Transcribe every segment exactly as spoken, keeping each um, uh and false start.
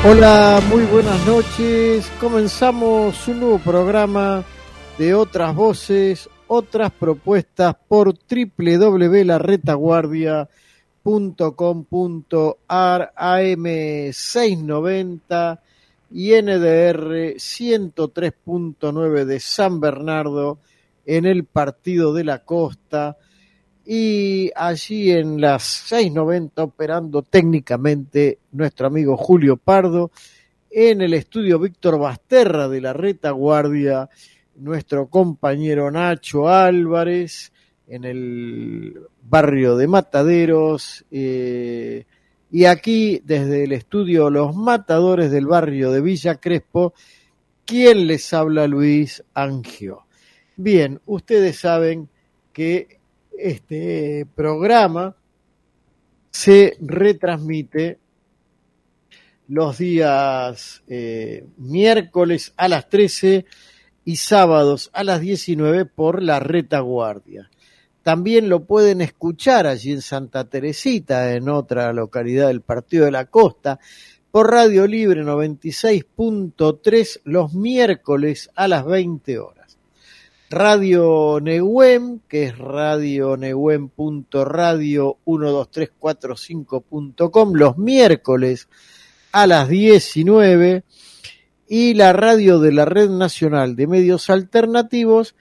Hola, muy buenas noches. Comenzamos un nuevo programa de Otras Voces, Otras Propuestas por doble u doble u doble u punto la retaguardia punto com punto a r, A M seiscientos noventa y N D R ciento tres punto nueve de San Bernardo en el Partido de la Costa, y allí en las seiscientos noventa operando técnicamente nuestro amigo Julio Pardo, en el estudio Víctor Basterra de la Retaguardia nuestro compañero Nacho Álvarez, en el barrio de Mataderos, eh, y aquí desde el estudio Los Matadores del barrio de Villa Crespo, quien les habla, Luis Angio. Bien, ustedes saben que este programa se retransmite los días eh, miércoles a las trece y sábados a las diecinueve por la Retaguardia. También lo pueden escuchar allí en Santa Teresita, en otra localidad del Partido de la Costa, por Radio Libre noventa y seis punto tres los miércoles a las veinte horas. Radio Neuquén, que es radio neuquén punto radio uno dos tres cuatro cinco punto com, los miércoles a las diecinueve, y la radio de la Red Nacional de Medios Alternativos,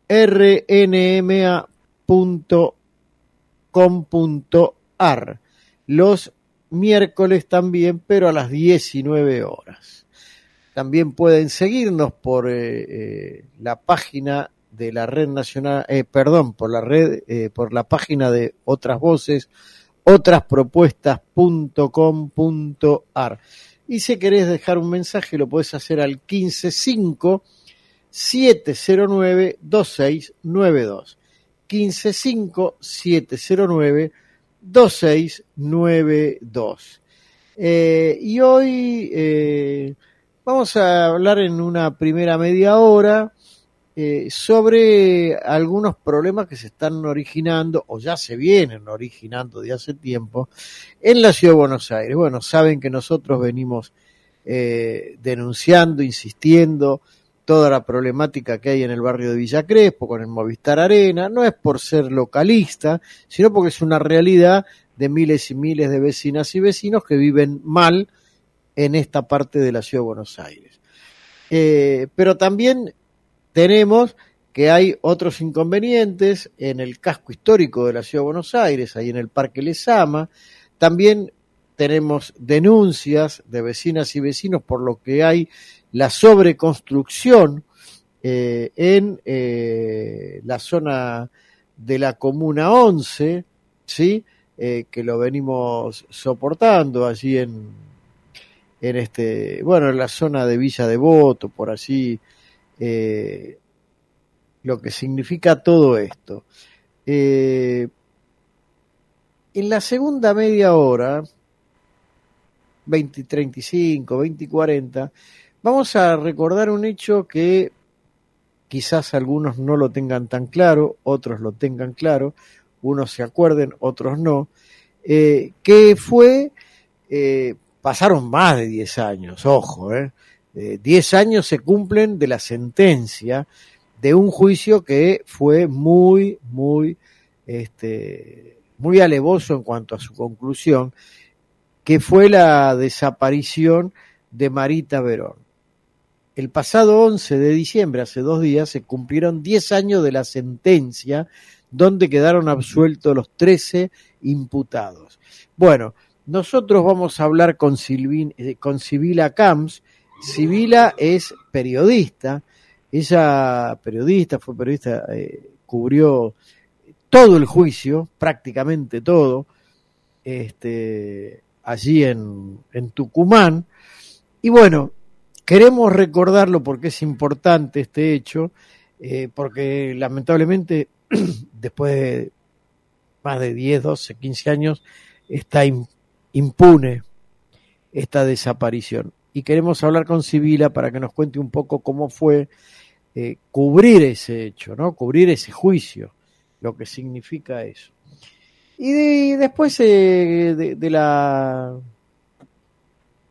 r n m a punto com punto a r, los miércoles también, pero a las diecinueve horas. También pueden seguirnos por eh, eh, la página de la Red Nacional, eh, perdón, por la red, eh, por la página de Otras Voces, otras propuestas punto com punto a r. Y si querés dejar un mensaje, lo podés hacer al quince cinco siete cero nueve dos seis nueve dos. quince cinco siete cero nueve dos seis nueve dos. Eh, y hoy eh, vamos a hablar en una primera media hora Eh, sobre algunos problemas que se están originando o ya se vienen originando de hace tiempo en la Ciudad de Buenos Aires. Bueno, saben que nosotros venimos eh, denunciando, insistiendo, toda la problemática que hay en el barrio de Villa Crespo con el Movistar Arena. No es por ser localista, sino porque es una realidad de miles y miles de vecinas y vecinos que viven mal en esta parte de la Ciudad de Buenos Aires. Eh, pero también tenemos que hay otros inconvenientes en el casco histórico de la Ciudad de Buenos Aires, ahí en el Parque Lezama. También tenemos denuncias de vecinas y vecinos por lo que hay la sobreconstrucción eh, en eh, la zona de la Comuna once, ¿sí? Eh, que lo venimos soportando allí en, en este, bueno, en la zona de Villa Devoto, por allí. Eh, lo que significa todo esto. Eh, en la segunda media hora, veinte treinta y cinco, veinte cuarenta, vamos a recordar un hecho que quizás algunos no lo tengan tan claro, otros lo tengan claro, unos se acuerden, otros no, eh, que fue, eh, pasaron más de diez años, ojo, eh, Eh, diez años se cumplen de la sentencia de un juicio que fue muy, muy, este, muy alevoso en cuanto a su conclusión, que fue la desaparición de Marita Verón. El pasado once de diciembre, hace dos días, se cumplieron diez años de la sentencia, donde quedaron absueltos los trece imputados. Bueno, nosotros vamos a hablar con, Silvin, eh, con Sibila Camps. Sibila es periodista, ella periodista, fue periodista, eh, cubrió todo el juicio, prácticamente todo, este, allí en, en Tucumán, y bueno, queremos recordarlo porque es importante este hecho, eh, porque lamentablemente después de más de diez, doce, quince años está impune esta desaparición. Y queremos hablar con Sibila para que nos cuente un poco cómo fue eh, cubrir ese hecho, ¿no? Cubrir ese juicio, lo que significa eso. Y de, después eh, de, de la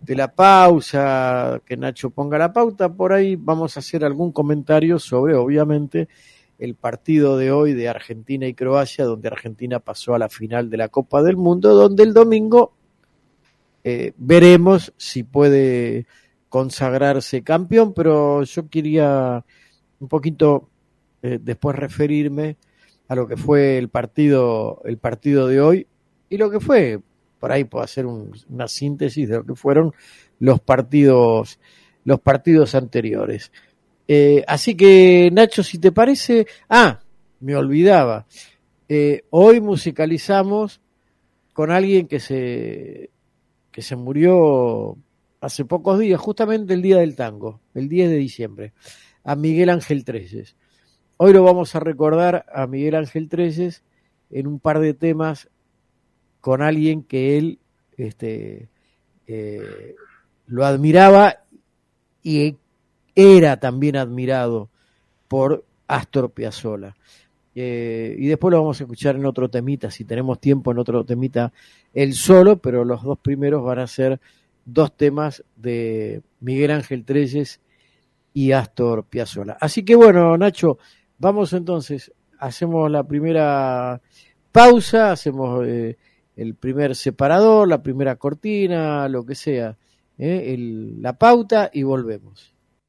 de la pausa, que Nacho ponga la pauta, por ahí vamos a hacer algún comentario sobre, obviamente, el partido de hoy de Argentina y Croacia, donde Argentina pasó a la final de la Copa del Mundo, donde el domingo eh, veremos si puede consagrarse campeón, pero yo quería un poquito eh, después referirme a lo que fue el partido, el partido de hoy y lo que fue, por ahí puedo hacer un, una síntesis de lo que fueron los partidos, los partidos anteriores. Eh, así que, Nacho, si te parece, ah, me olvidaba, eh, hoy musicalizamos con alguien que se, que se murió hace pocos días, justamente el día del tango, el diez de diciembre, a Miguel Ángel Trelles. Hoy lo vamos a recordar a Miguel Ángel Trelles en un par de temas con alguien que él este, eh, lo admiraba y era también admirado por Astor Piazzolla. Eh, y después lo vamos a escuchar en otro temita, si tenemos tiempo, en otro temita él solo, pero los dos primeros van a ser dos temas de Miguel Ángel Trelles y Astor Piazzolla. Así que bueno, Nacho, vamos entonces, hacemos la primera pausa, hacemos eh, el primer separador, la primera cortina, lo que sea, eh, el, la pauta y volvemos.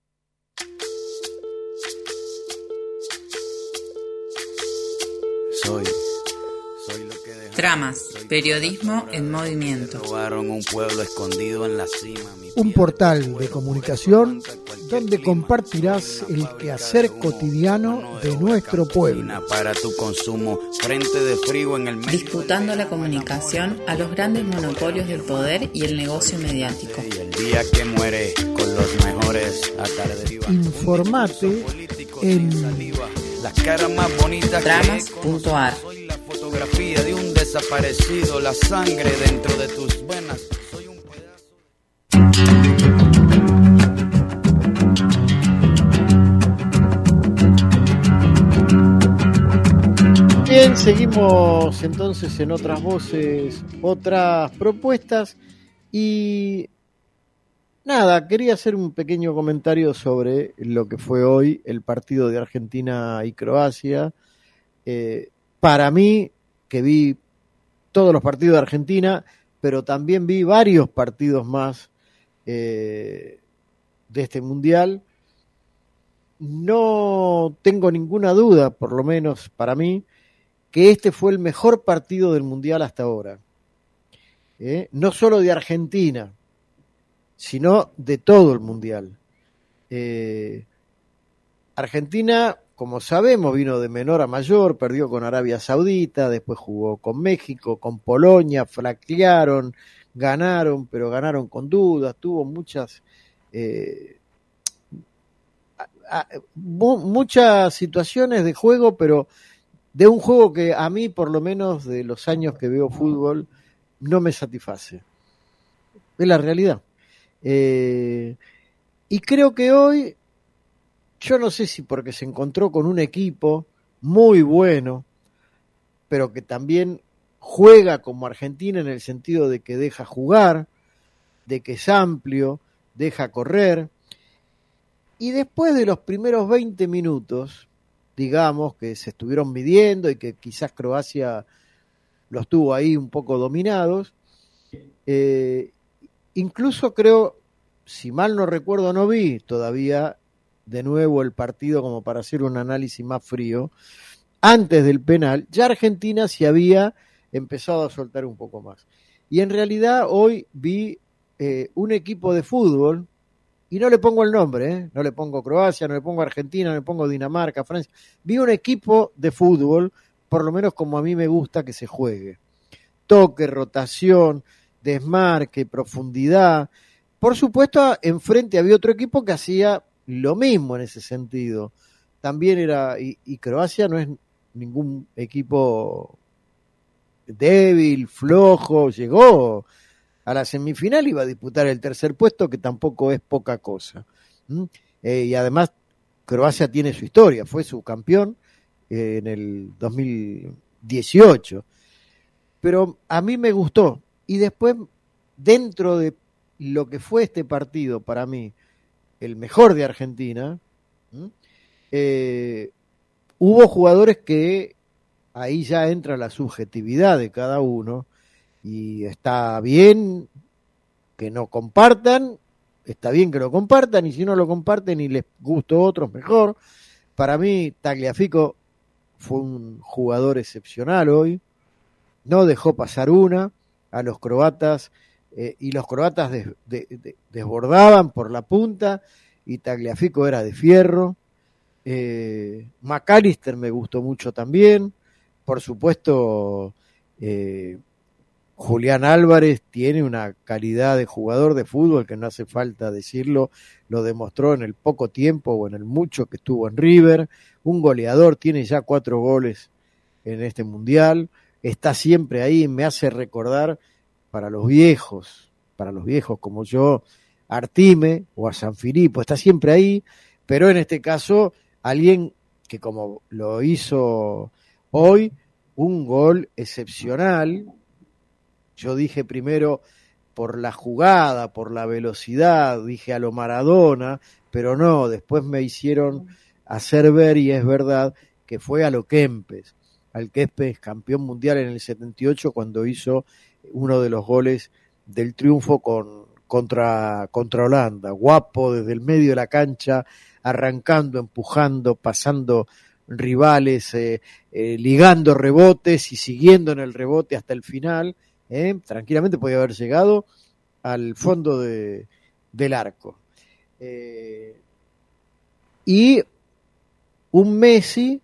Soy, soy lo que dejaron, Tramas, periodismo en movimiento. Robaron un pueblo escondido en la cima. Un portal de comunicación donde compartirás el quehacer cotidiano de nuestro pueblo. Para tu consumo, frente de frío en el medio. Disputando la comunicación a los grandes monopolios del poder y el negocio mediático. Y el día que muere con los mejores a tarde. Informate en las caras más bonitas. Tramas punto ar. Soy la fotografía de un desaparecido, la sangre dentro de tus venas. Soy un pedazo. Bien, seguimos entonces en otras voces, otras propuestas y nada, quería hacer un pequeño comentario sobre lo que fue hoy el partido de Argentina y Croacia. Eh, para mí, que vi todos los partidos de Argentina, pero también vi varios partidos más eh, de este mundial, no tengo ninguna duda, por lo menos para mí, que este fue el mejor partido del mundial hasta ahora. ¿Eh? No solo de Argentina, sino de todo el mundial. Eh, Argentina, como sabemos, vino de menor a mayor, perdió con Arabia Saudita, después jugó con México, con Polonia, flaquearon, ganaron, pero ganaron con dudas, tuvo muchas eh, a, a, mu- muchas situaciones de juego, pero de un juego que a mí, por lo menos de los años que veo fútbol, no me satisface. Es la realidad. Eh, y creo que hoy, yo no sé si porque se encontró con un equipo muy bueno, pero que también juega como Argentina en el sentido de que deja jugar, de que es amplio, deja correr, y después de los primeros veinte minutos, digamos, que se estuvieron midiendo y que quizás Croacia los tuvo ahí un poco dominados, eh, incluso creo, si mal no recuerdo, no vi todavía de nuevo el partido como para hacer un análisis más frío, antes del penal, ya Argentina se había empezado a soltar un poco más. Y en realidad hoy vi eh, un equipo de fútbol, y no le pongo el nombre, ¿eh? No le pongo Croacia, no le pongo Argentina, no le pongo Dinamarca, Francia. Vi un equipo de fútbol, por lo menos como a mí me gusta que se juegue. Toque, rotación, desmarque, profundidad. Por supuesto, enfrente había otro equipo que hacía lo mismo en ese sentido. También era, y, y Croacia no es ningún equipo débil, flojo, llegó a la semifinal, iba a disputar el tercer puesto, que tampoco es poca cosa. ¿Mm? Eh, y además, Croacia tiene su historia, fue su campeón eh, en el dos mil dieciocho. Pero a mí me gustó. Y después, dentro de lo que fue este partido para mí, el mejor de Argentina, eh, hubo jugadores que ahí ya entra la subjetividad de cada uno, y está bien que no compartan, está bien que lo compartan, y si no lo comparten y les gustó a otros, mejor. Para mí, Tagliafico fue un jugador excepcional hoy, no dejó pasar una, a los croatas, eh, y los croatas des, de, de, desbordaban por la punta, y Tagliafico era de fierro. eh, McAllister me gustó mucho también, por supuesto. eh, Julián Álvarez tiene una calidad de jugador de fútbol que no hace falta decirlo, lo demostró en el poco tiempo o en el mucho que estuvo en River, un goleador, tiene ya cuatro goles en este mundial, está siempre ahí, me hace recordar para los viejos, para los viejos como yo, a Artime o a Sanfilippo, está siempre ahí, pero en este caso alguien que como lo hizo hoy, un gol excepcional. Yo dije primero por la jugada, por la velocidad, dije a lo Maradona, pero no, después me hicieron hacer ver, y es verdad, que fue a lo Kempes, al Kempes campeón mundial en el setenta y ocho, cuando hizo uno de los goles del triunfo con, contra, contra Holanda, guapo desde el medio de la cancha, arrancando, empujando, pasando rivales, eh, eh, ligando rebotes y siguiendo en el rebote hasta el final. Eh, tranquilamente podía haber llegado al fondo de, del arco. Eh, y un Messi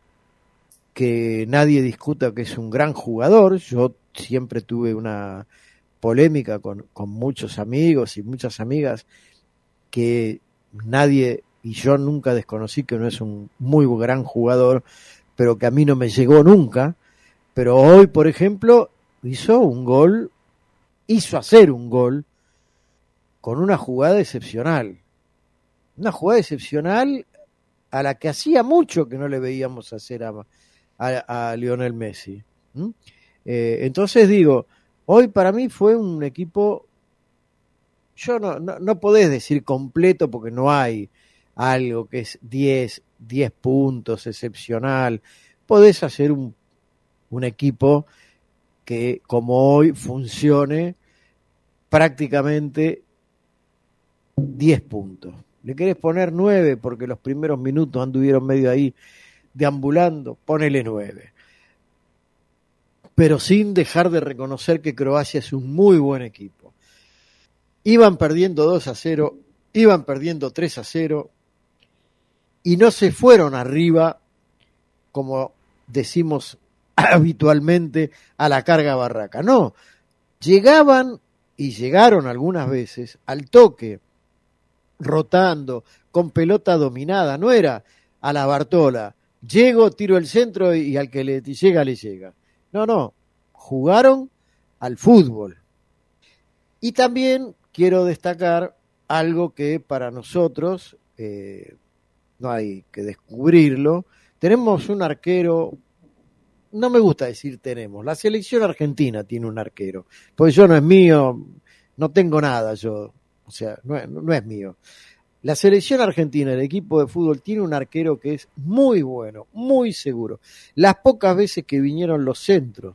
que nadie discuta que es un gran jugador. Yo siempre tuve una polémica con, con muchos amigos y muchas amigas que nadie, y yo nunca desconocí que no es un muy gran jugador, pero que a mí no me llegó nunca. Pero hoy, por ejemplo, hizo un gol, hizo hacer un gol con una jugada excepcional. Una jugada excepcional a la que hacía mucho que no le veíamos hacer a, a, a Lionel Messi. ¿Mm? Eh, entonces digo, hoy para mí fue un equipo, yo no, no, no podés decir completo porque no hay algo que es diez, diez puntos excepcional. Podés hacer un, un equipo que como hoy funcione prácticamente diez puntos. Le querés poner nueve porque los primeros minutos anduvieron medio ahí deambulando, ponele nueve. Pero sin dejar de reconocer que Croacia es un muy buen equipo. Iban perdiendo dos a cero, iban perdiendo tres a cero, y no se fueron arriba, como decimos habitualmente, a la carga barraca. No, llegaban y llegaron algunas veces al toque, rotando, con pelota dominada. No era a la Bartola, llego, tiro el centro y al que le llega, le llega. No, no, jugaron al fútbol. Y también quiero destacar algo que para nosotros, eh, no hay que descubrirlo, tenemos un arquero. No me gusta decir tenemos, la selección argentina tiene un arquero, porque yo no es mío, no tengo nada yo, o sea, no es, no es mío. La selección argentina, el equipo de fútbol, tiene un arquero que es muy bueno, muy seguro. Las pocas veces que vinieron los centros,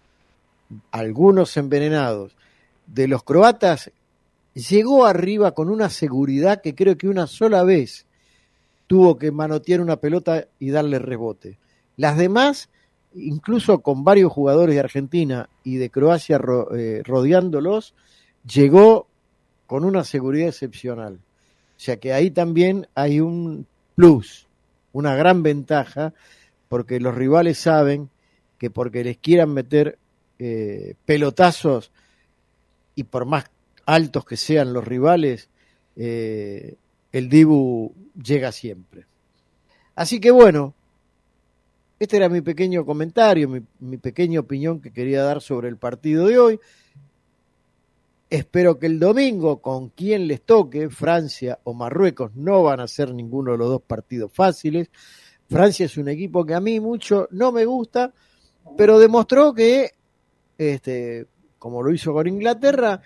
algunos envenenados, de los croatas, llegó arriba con una seguridad que creo que una sola vez tuvo que manotear una pelota y darle rebote. Las demás, incluso con varios jugadores de Argentina y de Croacia ro, eh, rodeándolos, llegó con una seguridad excepcional. O sea que ahí también hay un plus, una gran ventaja, porque los rivales saben que porque les quieran meter eh, pelotazos, y por más altos que sean los rivales, eh, el Dibu llega siempre. Así que bueno, este era mi pequeño comentario, mi, mi pequeña opinión que quería dar sobre el partido de hoy. Espero que el domingo, con quien les toque, Francia o Marruecos, no van a ser ninguno de los dos partidos fáciles. Francia es un equipo que a mí mucho no me gusta, pero demostró que, este, como lo hizo con Inglaterra,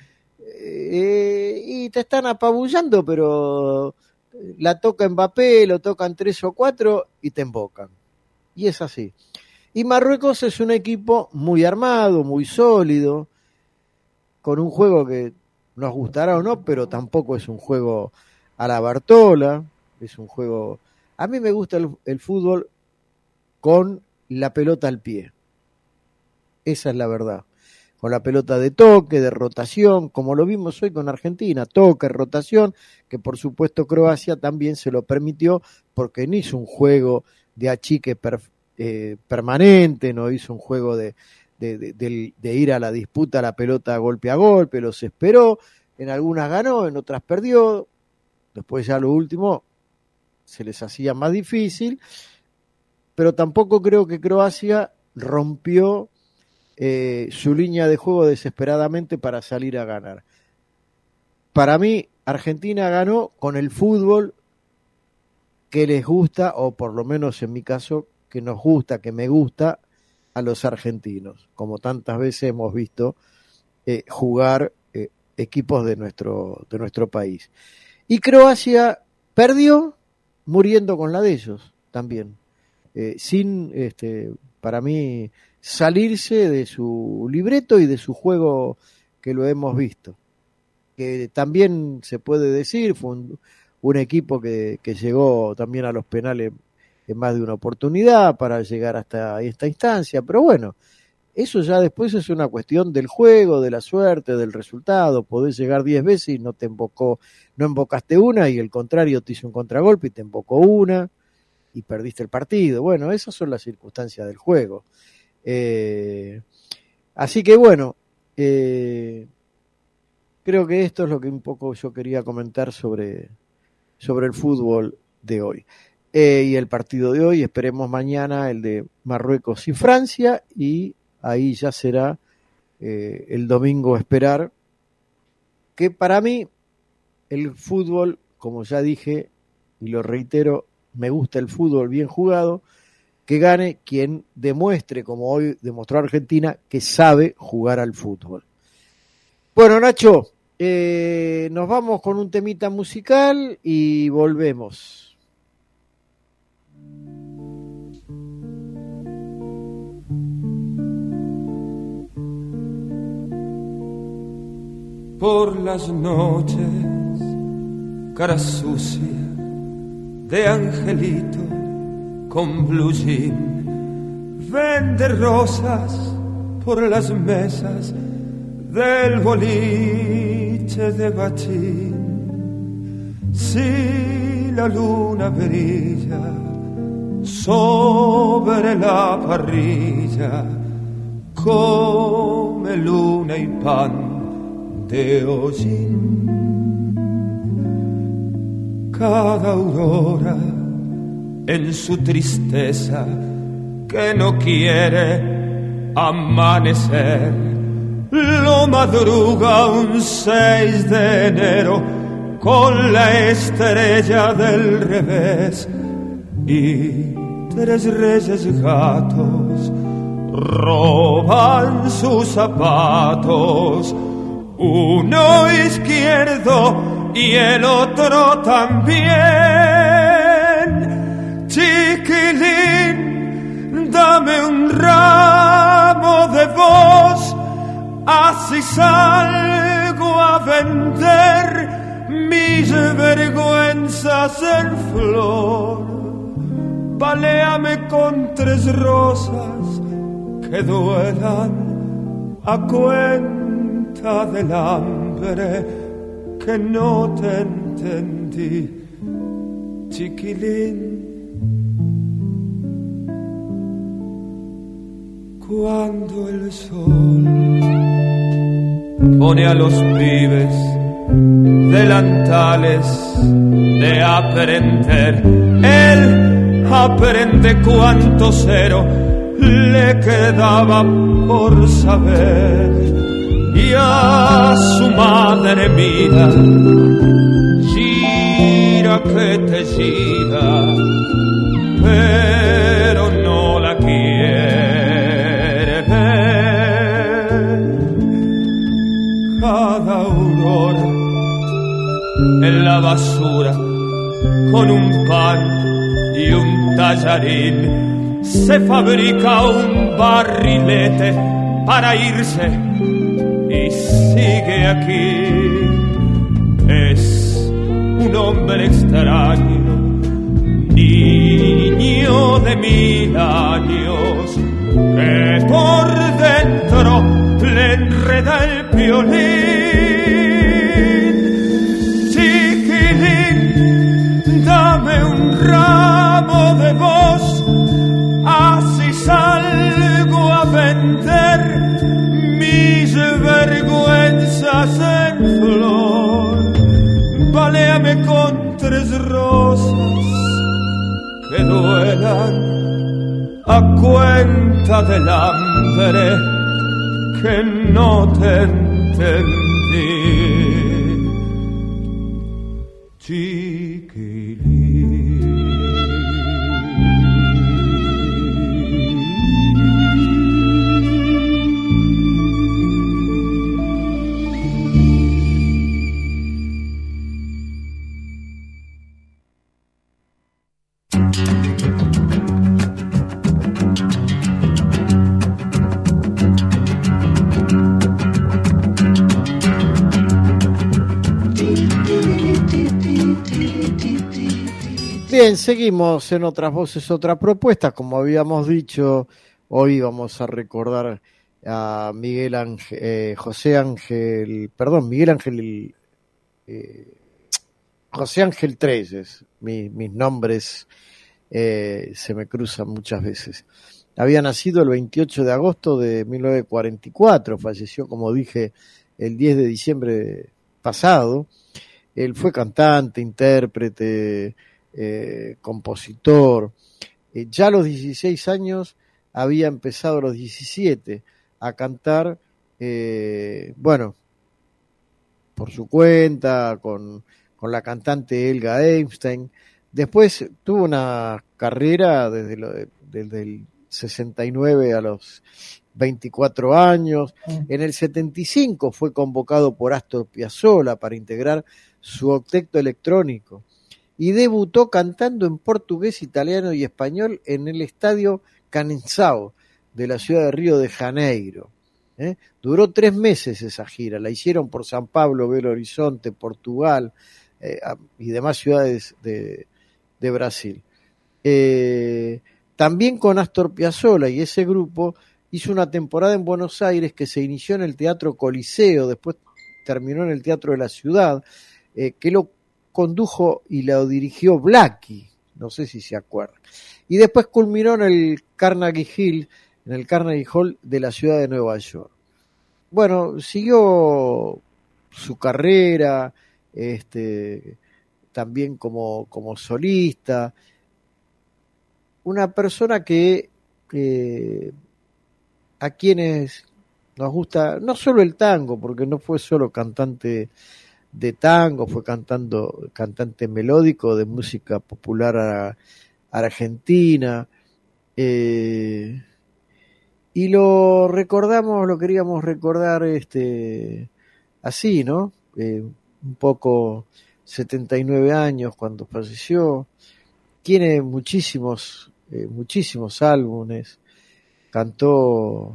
eh, y te están apabullando, pero la toca Mbappé, lo tocan tres o cuatro y te embocan. Y es así. Y Marruecos es un equipo muy armado, muy sólido, con un juego que nos gustará o no, pero tampoco es un juego a la Bartola, es un juego... A mí me gusta el, el fútbol con la pelota al pie. Esa es la verdad. Con la pelota de toque, de rotación, como lo vimos hoy con Argentina, toque, rotación, que por supuesto Croacia también se lo permitió porque no hizo un juego de achique per, eh, permanente, no hizo un juego de, de, de, de, de ir a la disputa, a la pelota golpe a golpe, los esperó, en algunas ganó, en otras perdió, después ya lo último se les hacía más difícil, pero tampoco creo que Croacia rompió Eh, su línea de juego desesperadamente para salir a ganar. Para mí, Argentina ganó con el fútbol que les gusta, o por lo menos en mi caso, que nos gusta, que me gusta a los argentinos, como tantas veces hemos visto eh, jugar eh, equipos de nuestro, de nuestro país. Y Croacia perdió muriendo con la de ellos también, eh, sin, este, para mí, salirse de su libreto y de su juego que lo hemos visto. Que también se puede decir, fue un, un equipo que, que llegó también a los penales en más de una oportunidad para llegar hasta esta instancia, pero bueno, eso ya después es una cuestión del juego, de la suerte, del resultado. Podés llegar diez veces y no te embocó, no embocaste una y el contrario te hizo un contragolpe y te embocó una y perdiste el partido. Bueno, esas son las circunstancias del juego. Eh, así que bueno, eh, creo que esto es lo que un poco yo quería comentar sobre, sobre el fútbol de hoy. Eh, y el partido de hoy, esperemos mañana el de Marruecos y Francia, y ahí ya será eh, el domingo esperar, que para mí el fútbol, como ya dije y lo reitero, me gusta el fútbol bien jugado, que gane quien demuestre, como hoy demostró Argentina, que sabe jugar al fútbol. Bueno, Nacho, eh, nos vamos con un temita musical y volvemos. Por las noches, cara sucia de angelito con blue jean, vende rosas por las mesas del boliche de Bachín. Si la luna brilla sobre la parrilla, come luna y pan de hollín. Cada aurora en su tristeza que no quiere amanecer, lo madruga un seis de enero con la estrella del revés, y tres reyes gatos roban sus zapatos, uno izquierdo y el otro también. Chiquilín, dame un ramo de voz, así salgo a vender mis vergüenzas en flor. Baléame con tres rosas que duelan a cuenta del hambre que no te entendí, chiquilín. Cuando el sol pone a los pibes delantales de aprender, él aprende cuánto cero le quedaba por saber, y a su madre mira, gira que te gira, pero no la quiere ver. Cada uno Mazarín se fabrica un barrilete para irse y sigue aquí. Es un hombre extraño, niño de mil años, que por dentro le enreda el violín. Chiquilín, dame un ramo de voz, así salgo a vender mis vergüenzas en flor. Baléame con tres rosas que duelan a cuenta del hambre que no te entendí. Chiquilín. Bien, seguimos en Otras Voces, Otra Propuesta. Como habíamos dicho, hoy vamos a recordar a Miguel Ángel, eh, José Ángel, perdón, Miguel Ángel, eh, José Ángel Treyes. Mi, mis nombres eh, se me cruzan muchas veces. Había nacido el veintiocho de agosto de mil novecientos cuarenta y cuatro, falleció, como dije, el diez de diciembre pasado. Él fue cantante, intérprete, Eh, compositor. Eh, ya a los dieciséis años había empezado, a los diecisiete, a cantar, eh, bueno, por su cuenta, con, con la cantante Helga Einstein. Después tuvo una carrera desde, lo, desde el sesenta y nueve a los veinticuatro años. En el setenta y cinco fue convocado por Astor Piazzolla para integrar su octeto electrónico, y debutó cantando en portugués, italiano y español en el Estadio Canensao de la ciudad de Río de Janeiro. ¿Eh? Duró tres meses esa gira, la hicieron por San Pablo, Belo Horizonte, Portugal eh, y demás ciudades de, de Brasil. Eh, también con Astor Piazzolla y ese grupo hizo una temporada en Buenos Aires que se inició en el Teatro Coliseo, después terminó en el Teatro de la Ciudad, eh, que lo condujo y lo dirigió Blackie, no sé si se acuerdan, y después culminó en el Carnegie Hall, en el Carnegie Hall de la ciudad de Nueva York. Bueno, siguió su carrera, este, también como, como solista, una persona que eh, a quienes nos gusta, no solo el tango, porque no fue solo cantante de tango, fue cantando, cantante melódico de música popular a, a argentina, eh, y lo recordamos, lo queríamos recordar este así, ¿no? Eh, un poco setenta y nueve años cuando falleció, tiene muchísimos, eh, muchísimos álbumes, cantó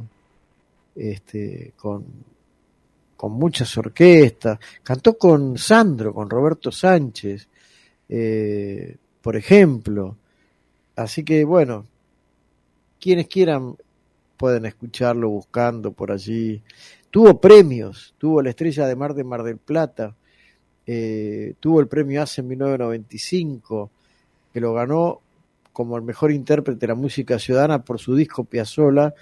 este con con muchas orquestas, cantó con Sandro, con Roberto Sánchez, eh, por ejemplo. Así que bueno, quienes quieran pueden escucharlo buscando por allí. Tuvo premios, tuvo la Estrella de Mar de Mar del Plata, eh, tuvo el premio A C E en mil novecientos noventa y cinco, que lo ganó como el mejor intérprete de la música ciudadana por su disco Piazzolla,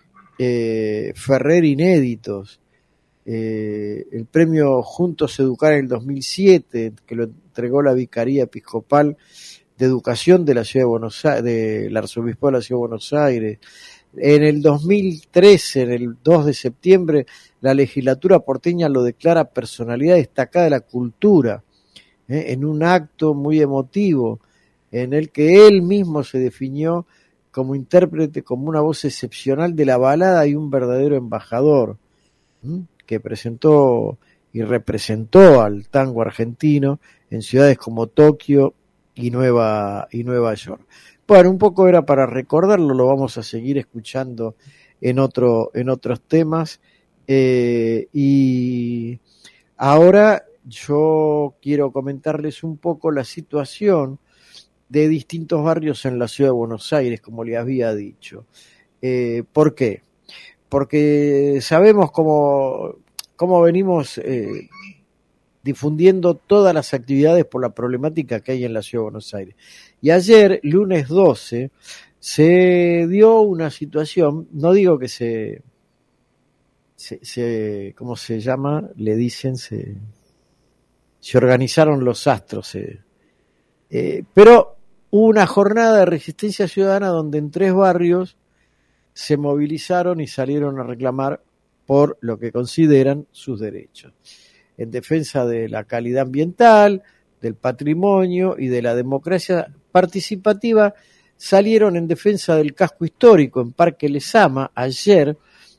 eh, Ferrer Inéditos. Eh, el premio Juntos Educar en el dos mil siete, que lo entregó la Vicaría Episcopal de Educación de la Ciudad de Buenos Aires, del Arzobispo de la Ciudad de Buenos Aires. En el dos mil trece, en el dos de septiembre, la legislatura porteña lo declara personalidad destacada de la cultura, ¿eh? en un acto muy emotivo, en el que él mismo se definió como intérprete, como una voz excepcional de la balada y un verdadero embajador, ¿eh? que presentó y representó al tango argentino en ciudades como Tokio y Nueva, y Nueva York. Bueno, un poco era para recordarlo, lo vamos a seguir escuchando en otro, en otros temas. Eh, y ahora yo quiero comentarles un poco la situación de distintos barrios en la ciudad de Buenos Aires, como le había dicho. Eh, ¿Por qué? Porque sabemos cómo, cómo venimos eh, difundiendo todas las actividades por la problemática que hay en la ciudad de Buenos Aires. Y ayer, lunes doce, se dio una situación, no digo que se, se, se ¿cómo se llama? Le dicen, se, se organizaron los astros, eh, eh, pero hubo una jornada de resistencia ciudadana donde en tres barrios se movilizaron y salieron a reclamar por lo que consideran sus derechos, en defensa de la calidad ambiental, del patrimonio y de la democracia participativa. Salieron en defensa del casco histórico en Parque Lezama ayer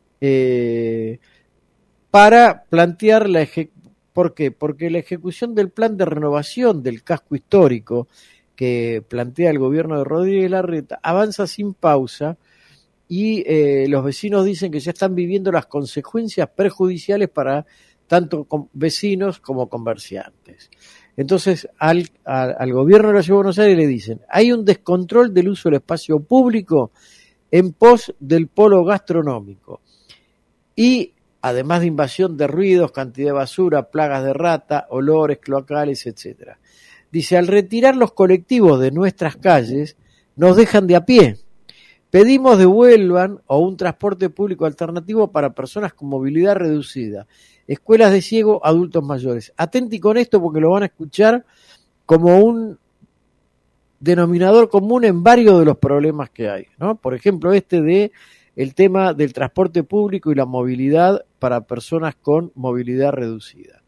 eh, para plantear la ejecución. ¿Por qué? Porque la ejecución del plan de renovación del casco histórico que plantea el gobierno de Rodríguez Larreta avanza sin pausa y eh, los vecinos dicen que ya están viviendo las consecuencias perjudiciales para tanto vecinos como comerciantes. Entonces al, al, al gobierno de la Ciudad de Buenos Aires le dicen, hay un descontrol del uso del espacio público en pos del polo gastronómico y además de invasión de ruidos, cantidad de basura, plagas de rata, olores cloacales, etcétera. Dice, al retirar los colectivos de nuestras calles, nos dejan de a pie. Pedimos devuelvan o un transporte público alternativo para personas con movilidad reducida, escuelas de ciego, adultos mayores. Atenti con esto porque lo van a escuchar como un denominador común en varios de los problemas que hay, ¿no? Por ejemplo, este de el tema del transporte público y la movilidad para personas con movilidad reducida.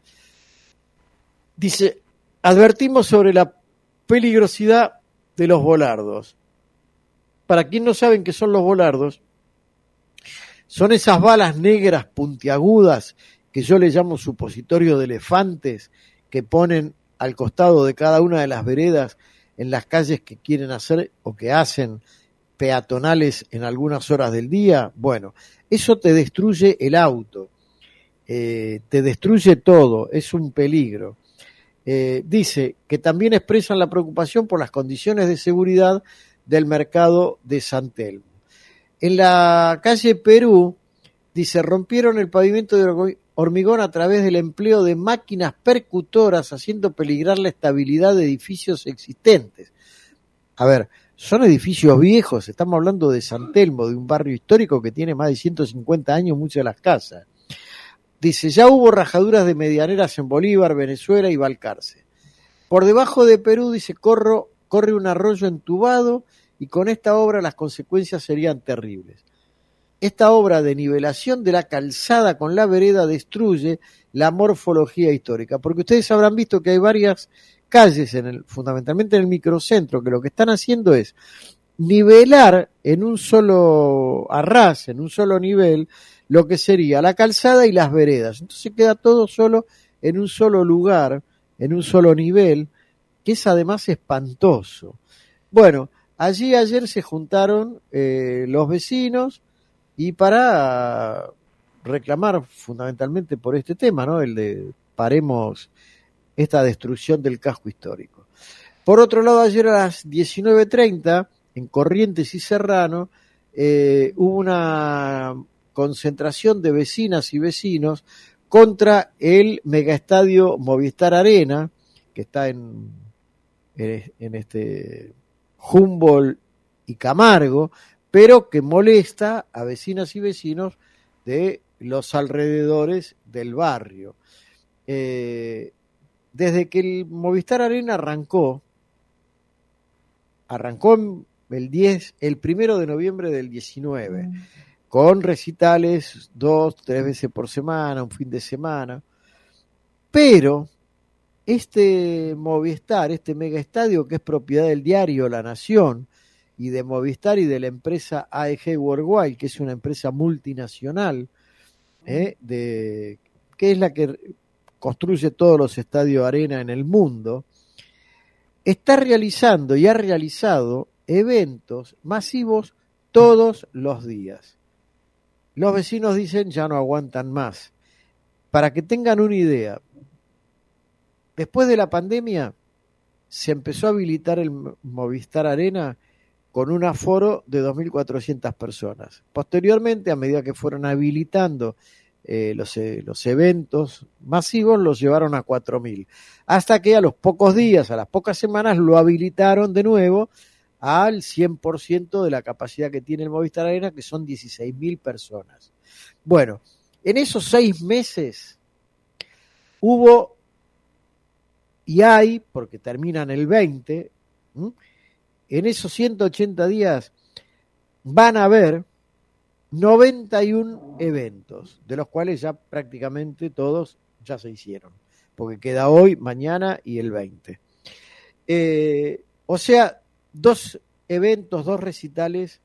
Dice, advertimos sobre la peligrosidad de los volardos. Para quien no saben qué son los volardos, son esas balas negras puntiagudas que yo le llamo supositorio de elefantes que ponen al costado de cada una de las veredas en las calles que quieren hacer o que hacen peatonales en algunas horas del día. Bueno, eso te destruye el auto, eh, te destruye todo, es un peligro. Eh, dice que también expresan la preocupación por las condiciones de seguridad del mercado de San Telmo. En la calle Perú, dice, rompieron el pavimento de hormigón a través del empleo de máquinas percutoras, haciendo peligrar la estabilidad de edificios existentes. A ver, son edificios viejos, estamos hablando de San Telmo, de un barrio histórico que tiene más de ciento cincuenta años, muchas de las casas. Dice, ya hubo rajaduras de medianeras en Bolívar, Venezuela y Balcarce. Por debajo de Perú, dice, corro, corre un arroyo entubado y con esta obra las consecuencias serían terribles. Esta obra de nivelación de la calzada con la vereda destruye la morfología histórica, porque ustedes habrán visto que hay varias calles, en el, fundamentalmente en el microcentro, que lo que están haciendo es nivelar en un solo arras, en un solo nivel, lo que sería la calzada y las veredas. Entonces queda todo solo en un solo lugar, en un solo nivel, que es además espantoso. Bueno, allí ayer se juntaron eh, los vecinos y para reclamar fundamentalmente por este tema, ¿no? El de paremos esta destrucción del casco histórico. Por otro lado, ayer a las diecinueve treinta, en Corrientes y Serrano, eh, hubo una concentración de vecinas y vecinos contra el megaestadio Movistar Arena, que está en, en, en este Humboldt y Camargo, pero que molesta a vecinas y vecinos de los alrededores del barrio. Eh, desde que el Movistar Arena arrancó, arrancó el diez, el primero de noviembre del diecinueve, mm. con recitales dos, tres veces por semana, un fin de semana, pero este Movistar, este megaestadio que es propiedad del diario La Nación y de Movistar y de la empresa A E G Worldwide, que es una empresa multinacional, eh, de, que es la que construye todos los estadios Arena en el mundo, está realizando y ha realizado eventos masivos todos los días. Los vecinos dicen ya no aguantan más. Para que tengan una idea, después de la pandemia se empezó a habilitar el Movistar Arena con un aforo de dos mil cuatrocientas personas. Posteriormente, a medida que fueron habilitando eh, los, eh, los eventos masivos, los llevaron a cuatro mil. Hasta que a los pocos días, a las pocas semanas, lo habilitaron de nuevo al cien por ciento de la capacidad que tiene el Movistar Arena, que son dieciséis mil personas. Bueno, en esos seis meses hubo y hay, porque terminan el veinte, ¿m? En esos ciento ochenta días van a haber noventa y uno eventos, de los cuales ya prácticamente todos ya se hicieron, porque queda hoy, mañana y el veinte. Eh, o sea, dos eventos, dos recitales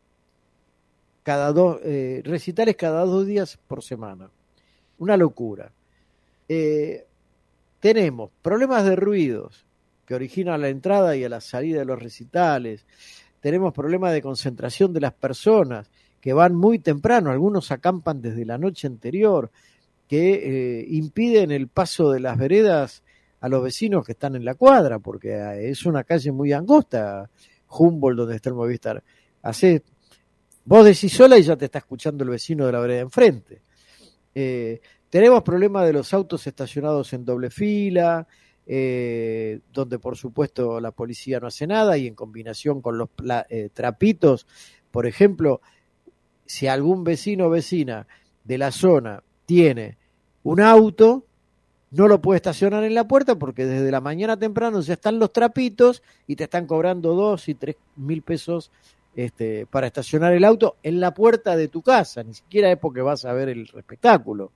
cada dos eh, recitales cada dos días por semana. Una locura. Eh, tenemos problemas de ruidos que originan a la entrada y a la salida de los recitales. Tenemos problemas de concentración de las personas que van muy temprano, algunos acampan desde la noche anterior, que eh, impiden el paso de las veredas a los vecinos que están en la cuadra, porque es una calle muy angosta, Humboldt, donde está el Movistar. Hace, vos decís sola y ya te está escuchando el vecino de la vereda enfrente. Eh, tenemos problemas de los autos estacionados en doble fila, eh, donde por supuesto la policía no hace nada, y en combinación con los eh, trapitos, por ejemplo, si algún vecino o vecina de la zona tiene un auto, no lo puede estacionar en la puerta porque desde la mañana temprano ya están los trapitos y te están cobrando dos y tres mil pesos este, para estacionar el auto en la puerta de tu casa, ni siquiera es porque vas a ver el espectáculo.